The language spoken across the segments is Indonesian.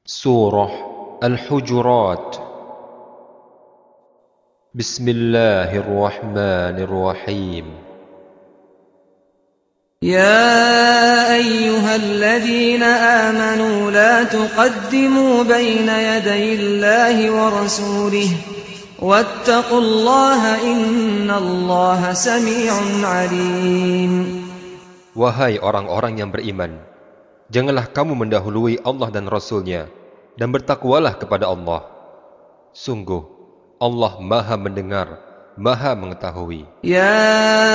Surah Al-Hujurat. Bismillahirrahmanirrahim. يا أيها الذين آمنوا لا تقدموا بين يدي الله ورسوله واتقوا الله إن الله سميع عليم. Wahai orang-orang yang beriman, janganlah kamu mendahului Allah dan Rasul-Nya, dan bertakwalah kepada Allah. Sungguh, Allah Maha mendengar, Maha mengetahui. يا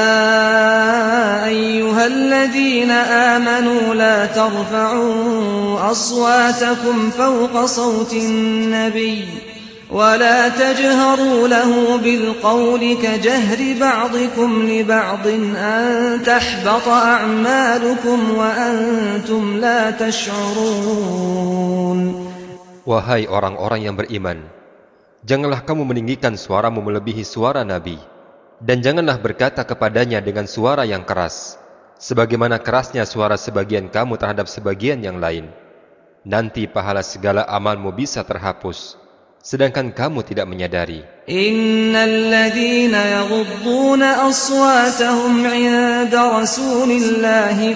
أيها الذين آمنوا لا ترفعوا أصواتكم فوق صوت النبي ولا تجهروا له بالقول كجهر بعضكم لبعض أن تحبط أعمالكم وأنتم لا تشعرون. Wahai orang-orang yang beriman, janganlah kamu meninggikan suaramu melebihi suara Nabi, dan janganlah berkata kepadanya dengan suara yang keras, sebagaimana kerasnya suara sebagian kamu terhadap sebagian yang lain. Nanti pahala segala amalmu bisa terhapus, sedangkan kamu tidak menyadari. Innal ladzina yaghudduna aswatahum 'inda rasulillahi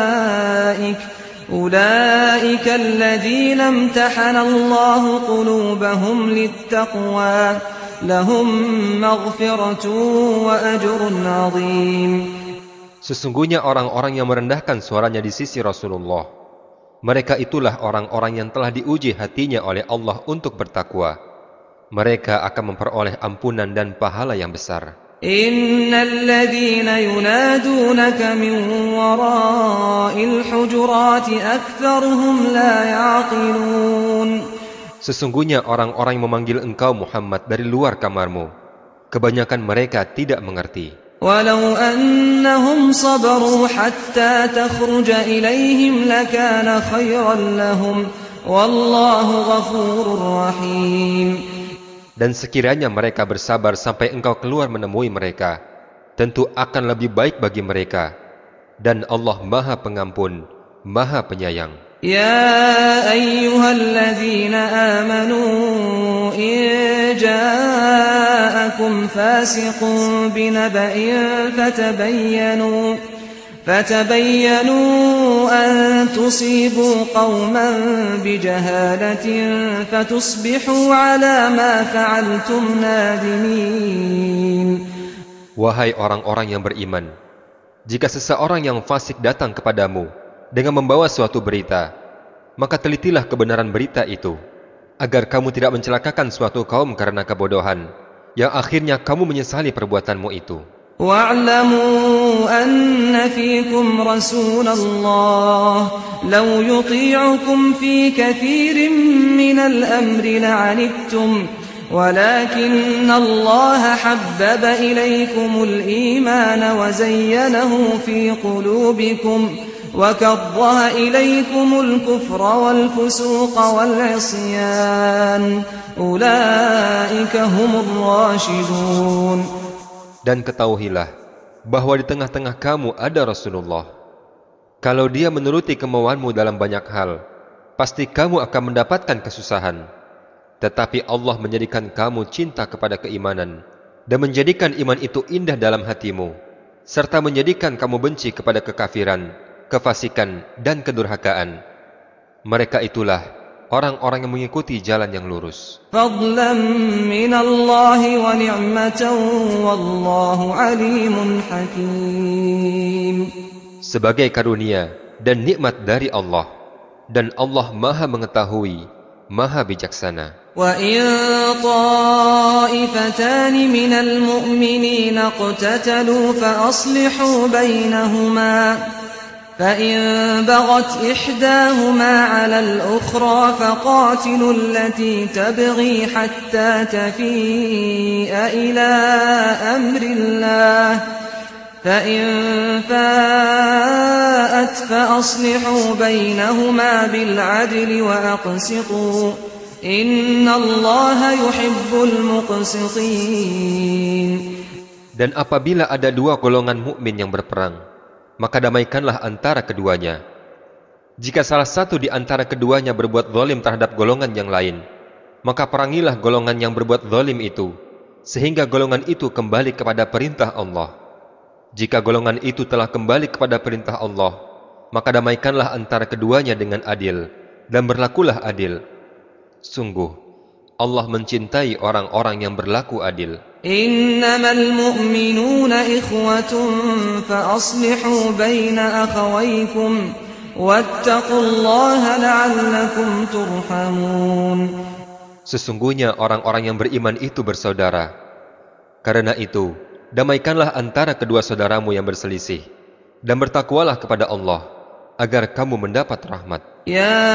ulaika alladzina imtahana Allahu qulubahum littaqwa lahum maghfiratun wa ajrun 'azim. Sesungguhnya orang-orang yang merendahkan suaranya di sisi Rasulullah, mereka itulah orang-orang yang telah diuji hatinya oleh Allah untuk bertakwa. Mereka akan memperoleh ampunan dan pahala yang besar. Innal ladzina yunadunaka min wara'il hujurati aktsaruhum la ya'qilun. Sesungguhnya orang-orang yang memanggil engkau Muhammad dari luar kamarmu, kebanyakan mereka tidak mengerti. Walau annahum sabaru hatta takhruja ilaihim lakana khairan lahum wallahu ghafurur rahim. Dan sekiranya mereka bersabar sampai engkau keluar menemui mereka, tentu akan lebih baik bagi mereka, dan Allah Maha Pengampun, Maha Penyayang. Ya ayyuhalladzina amanu in ja'akum fasiqun binaba'in fatabayyanu an tusibu qauman bijahalatin fatusbihu ala ma fa'altum nadimin. Wahai orang-orang yang beriman, jika seseorang yang fasik datang kepadamu dengan membawa suatu berita, maka telitilah kebenaran berita itu, agar kamu tidak mencelakakan suatu kaum karena kebodohan, yang akhirnya kamu menyesali perbuatanmu itu. وَاعْلَمُوا أَنَّ فِيكُمْ رَسُولَ اللَّهِ لَوْ يُطِيعُكُمْ فِي كَثِيرٍ مِّنَ الْأَمْرِ لَعَنِتُّمْ وَلَكِنَّ اللَّهَ حَبَّبَ إِلَيْكُمُ الْإِيمَانَ وَزَيَّنَهُ فِي قُلُوبِكُمْ وَكَرَّهَ إِلَيْكُمُ الْكُفْرَ وَالْفُسُوقَ وَالْعِصْيَانَ أُولَئِكَ هُمُ الرَّاشِدُونَ. Dan ketahuilah bahwa di tengah-tengah kamu ada Rasulullah. Kalau dia menuruti kemauanmu dalam banyak hal, pasti kamu akan mendapatkan kesusahan. Tetapi Allah menjadikan kamu cinta kepada keimanan, dan menjadikan iman itu indah dalam hatimu, serta menjadikan kamu benci kepada kekafiran, kefasikan, dan kedurhakaan. Mereka itulah orang-orang yang mengikuti jalan yang lurus. Fadlan minallahi wa ni'matan wallahu alimun hakim. Sebagai karunia dan nikmat dari Allah, dan Allah Maha mengetahui, Maha bijaksana. Wa in ta'ifatan minal mu'minina iqtatalu fa aslihu bainahuma فإن بغت إحداهما على الأخرى فقاتلوا التي تبغي حتى تفيء إلى أمر الله فإن فاءت فأصلحوا بينهما بالعدل وأقسطوا إن الله يحب المقسطين. Dan apabila ada dua golongan mukmin yang berperang, maka damaikanlah antara keduanya. Jika salah satu di antara keduanya berbuat zalim terhadap golongan yang lain, maka perangilah golongan yang berbuat zalim itu, sehingga golongan itu kembali kepada perintah Allah. Jika golongan itu telah kembali kepada perintah Allah, maka damaikanlah antara keduanya dengan adil, dan berlakulah adil. Sungguh, Allah mencintai orang-orang yang berlaku adil. Innamal mu'minuna ikhwatun fa aslihu baina akhawaykum wattaqullaha la'allakum turhamun. Sesungguhnya orang-orang yang beriman itu bersaudara. Karena itu, damaikanlah antara kedua saudaramu yang berselisih, dan bertakwalah kepada Allah, agar kamu mendapat rahmat. Ya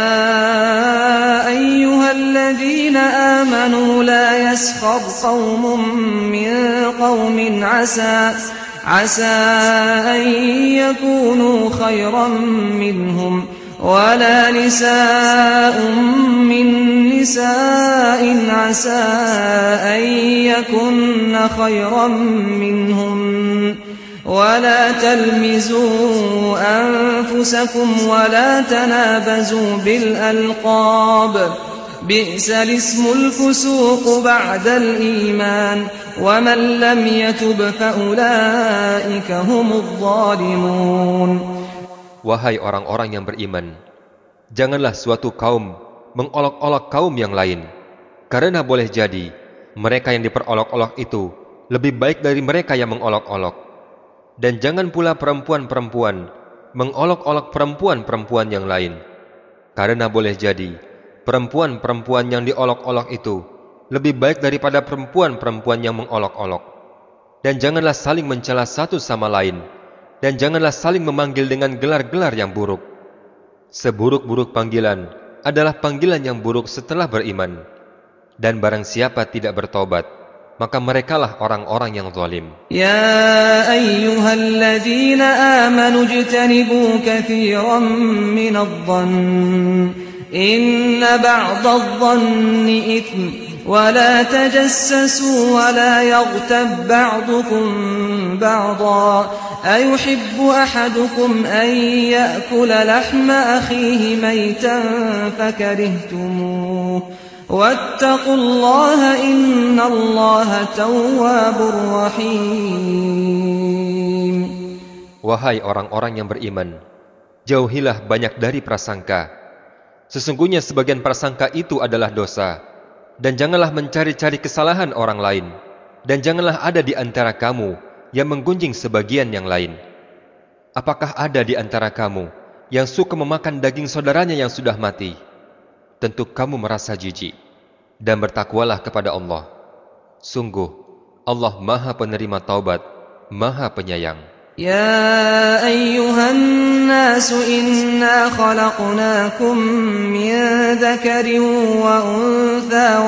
ayyuhalladzina amanu la yaskhar qaumun min qaumin asa an yakunu khairan minhum wala nisa'un min nisa'in asa an yakunna khairan minhum ولا تلمزوا أنفسكم ولا تنابزوا بالألقاب بئس الاسم الفسوق بعد الإيمان ومن لم يتب فأولئك هم الظالمون. Wahai orang-orang yang beriman, janganlah suatu kaum mengolok-olok kaum yang lain, karena boleh jadi mereka yang diperolok-olok itu lebih baik dari mereka yang mengolok-olok. Dan jangan pula perempuan-perempuan mengolok-olok perempuan-perempuan yang lain, karena boleh jadi perempuan-perempuan yang diolok-olok itu lebih baik daripada perempuan-perempuan yang mengolok-olok. Dan janganlah saling mencela satu sama lain, dan janganlah saling memanggil dengan gelar-gelar yang buruk. Seburuk-buruk panggilan adalah panggilan yang buruk setelah beriman. Dan barang siapa tidak bertobat, maka merekalah orang-orang yang zalim. Ya ayyuhalladzina amanu ijtanibu katsiran minadh-dhann inna ba'dadh-dhanni ithm wa la tajassasu wa la yaghtab ba'dukum ba'dha ayuhibbu ahadukum an ya'kula lahma akhihi maytan fakarihtumuh واتقوا الله إن الله تواب رحيم. Wahai orang-orang yang beriman, jauhilah banyak dari prasangka. Sesungguhnya sebagian prasangka itu adalah dosa. Dan janganlah mencari-cari kesalahan orang lain. Dan janganlah ada di antara kamu yang menggunjing sebagian yang lain. Apakah ada di antara kamu yang suka memakan daging saudaranya yang sudah mati? Tentu kamu merasa jijik, dan bertakwalah kepada Allah. Sungguh, Allah Maha Penerima Taubat, Maha Penyayang. Ya ayyuhan nasu inna khalaqnakum min dzakarin wa untha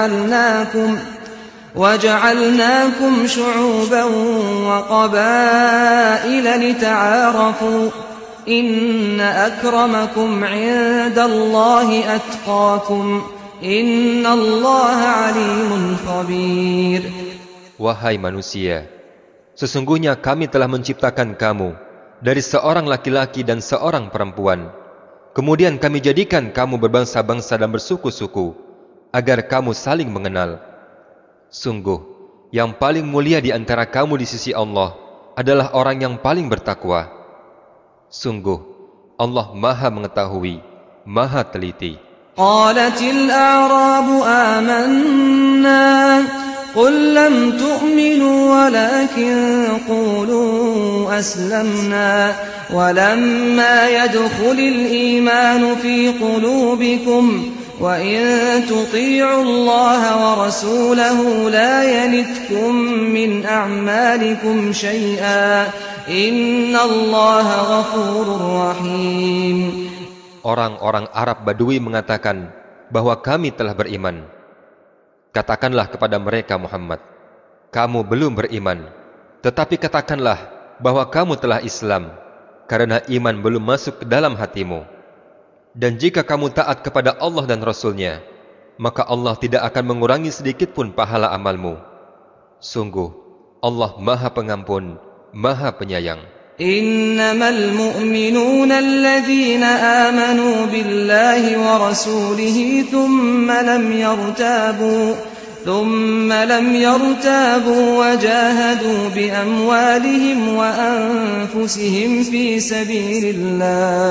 waja'alnakum syu'uban wa qabaila lita'arafu Inna akramakum 'indallahi atqakum Innallaha 'alimun khabir. Wahai manusia, sesungguhnya kami telah menciptakan kamu dari seorang laki-laki dan seorang perempuan. Kemudian kami jadikan kamu berbangsa-bangsa dan bersuku-suku, agar kamu saling mengenal. Sungguh, yang paling mulia di antara kamu di sisi Allah adalah orang yang paling bertakwa. Sungguh, Allah Maha Mengetahui, Maha Teliti. Qalatil a'rabu amanna Qul lam tu'minu walakin qulu aslamna Walamma yadkhulil imanu fi qulubikum Wa in tuti'u Allah wa rasulahu la yanitkum min a'malikum syai'a Innallaha ghafurur rahim. Orang-orang Arab Badui mengatakan bahwa kami telah beriman. Katakanlah kepada mereka Muhammad, kamu belum beriman, tetapi katakanlah bahwa kamu telah Islam, karena iman belum masuk ke dalam hatimu. Dan jika kamu taat kepada Allah dan Rasul-Nya, maka Allah tidak akan mengurangi sedikit pun pahala amalmu. Sungguh, Allah Maha Pengampun, Maha Penyayang. إنما المؤمنون الذين آمنوا بالله ورسوله ثم لم يرتابوا وجاهدوا بأموالهم وأنفسهم في سبيل الله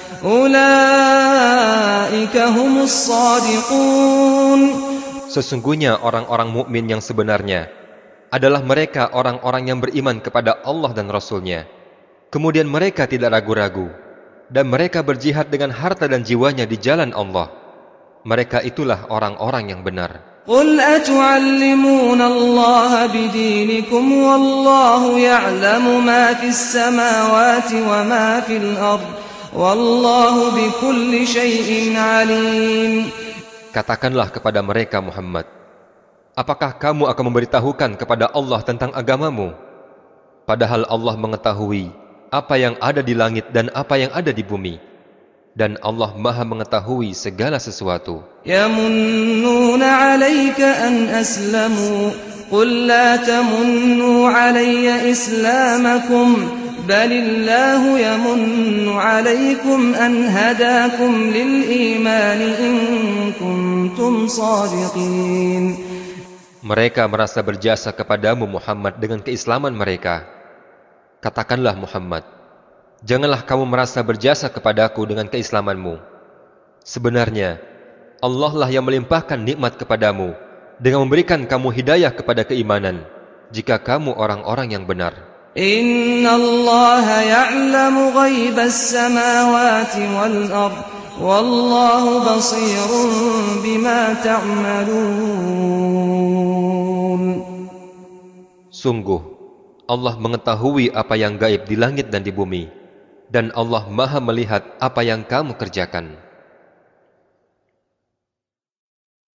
أولئك هم الصادقون. Sesungguhnya orang-orang mukmin yang sebenarnya adalah mereka orang-orang yang beriman kepada Allah dan Rasul-Nya. Kemudian mereka tidak ragu-ragu, dan mereka berjihad dengan harta dan jiwanya di jalan Allah. Mereka itulah orang-orang yang benar. قُلْ أَتُعَلِّمُونَ اللَّهَ بِدِينِكُمْ وَاللَّهُ يَعْلَمُ مَا فِي السَّمَاوَاتِ وَمَا فِي الْأَرْضِ وَاللَّهُ بِكُلِّ شَيْءٍ عَلِيمٌ. Katakanlah kepada mereka Muhammad, apakah kamu akan memberitahukan kepada Allah tentang agamamu? Padahal Allah mengetahui apa yang ada di langit dan apa yang ada di bumi. Dan Allah Maha mengetahui segala sesuatu. Yamunnuna 'alaika an aslamu qul la tamunnu 'alayya islamakum balillahu yamunnu 'alaykum an hadakum lil iman in kuntum shadiqin. Mereka merasa berjasa kepadamu Muhammad dengan keislaman mereka. Katakanlah Muhammad, janganlah kamu merasa berjasa kepadaku dengan keislamanmu. Sebenarnya, Allah lah yang melimpahkan nikmat kepadamu dengan memberikan kamu hidayah kepada keimanan, jika kamu orang-orang yang benar. Inna Allah ya'lamu ghaibas samawati wal ard, wallahu basirun bima ta'malun. Sungguh, Allah mengetahui apa yang gaib di langit dan di bumi, dan Allah Maha melihat apa yang kamu kerjakan.